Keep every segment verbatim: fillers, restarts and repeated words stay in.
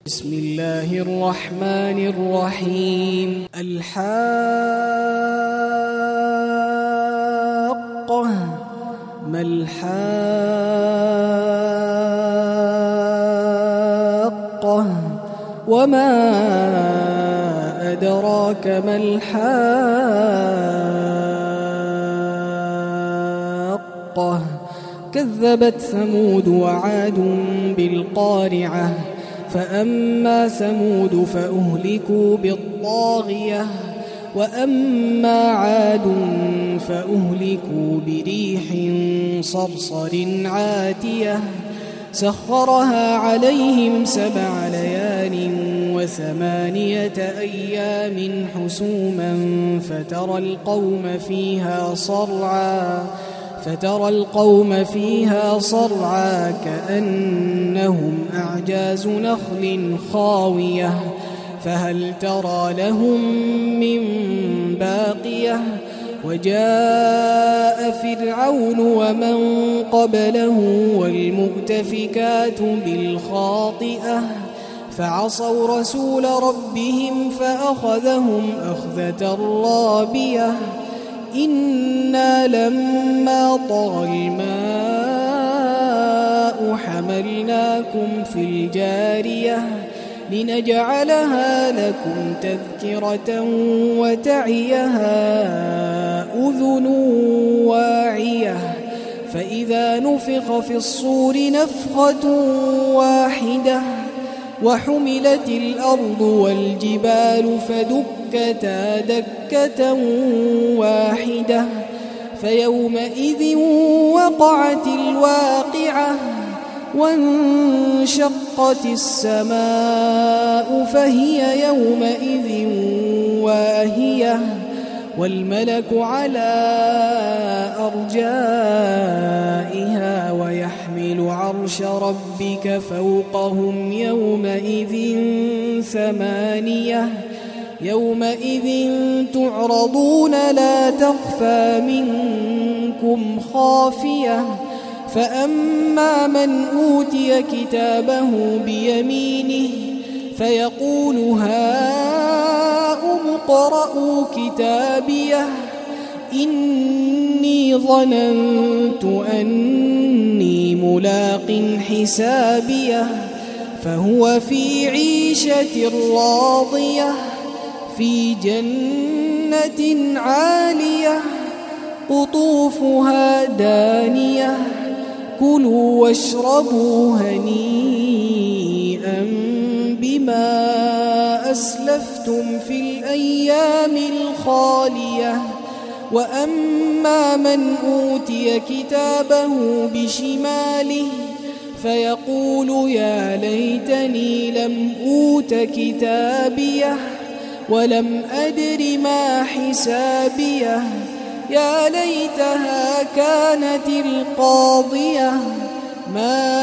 بسم الله الرحمن الرحيم. الحاقة ما الحاقة وما أدراك ما الحاقة كذبت ثمود وعاد بالقارعة فأما ثمود فأهلكوا بالطاغية وأما عاد فأهلكوا بريح صرصر عاتية سخرها عليهم سبع ليال وثمانية أيام حسوما فترى القوم فيها صرعا فترى القوم فيها صرعا كأنهم أعجاز نخل خاوية فهل ترى لهم من باقية وجاء فرعون ومن قبله والمؤتفكات بالخاطئة فعصوا رسول ربهم فأخذهم أخذة رابية إنا لما طغى الماء حملناكم في الجارية لنجعلها لكم تذكرة وتعيها أذن واعية فإذا نفخ في الصور نفخة واحدة وحملت الأرض والجبال فدكتا دكة واحدة فيومئذ وقعت الواقعة وانشقت السماء فهي يومئذ واهية والملك على أرجائها ويحمل عرش ربك فوقهم يومئذ ثمانية يومئذ تعرضون لا تخفى منكم خافية فأما من أوتي كتابه بيمينه فيقول هاؤم اقرءوا كتابيه إني ظننت أني ملاق حسابيه فهو في عيشة راضية في جنة عالية قطوفها دانية كلوا واشربوا هنيئا بما أسلفتم في الأيام الخالية وأما من أوتي كتابه بشماله فيقول يا ليتني لم أوت كتابيه ولم أدر ما حسابيه يا ليتها كانت القاضية ما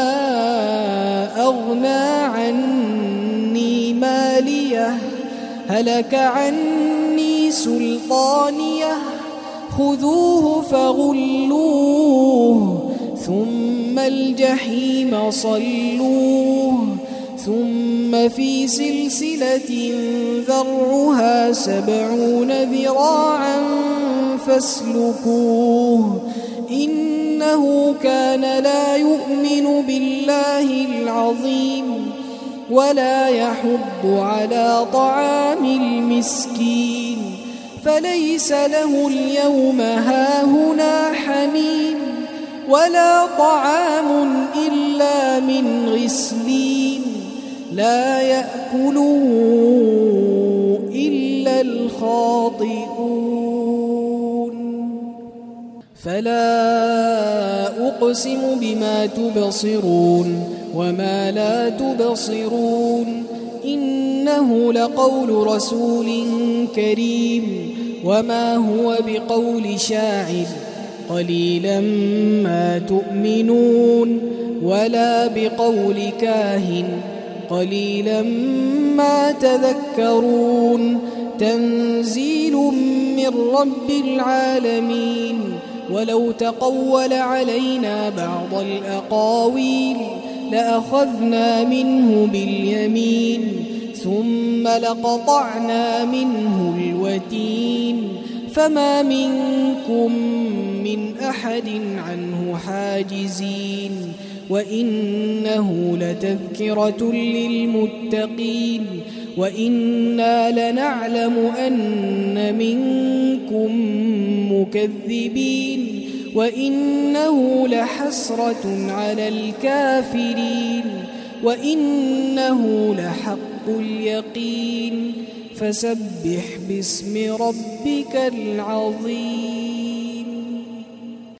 أغنى عني ماليه هلك عني سلطانيه خذوه فغلوه ثم الجحيم صلوه ثم في سلسلة ذرعها سبعون ذراعا فاسلكوه إنه كان لا يؤمن بالله العظيم ولا يحض على طعام المسكين فليس له اليوم هاهنا حميم ولا طعام إلا من غسلين لا يأكله إلا الخاطئون فلا أقسم بما تبصرون وما لا تبصرون إنه لقول رسول كريم وما هو بقول شاعر قليلا ما تؤمنون ولا بقول كاهن قليلا ما تذكرون تنزيل من رب العالمين ولو تقول علينا بعض الأقاويل لأخذنا منه باليمين ثم لقطعنا منه الوتين فما منكم من أحد عنه حاجزين وإنه لتذكرة للمتقين وإنا لنعلم أن منكم مكذبين وإنه لحسرة على الكافرين وإنه لحق اليقين فسبح باسم ربك العظيم.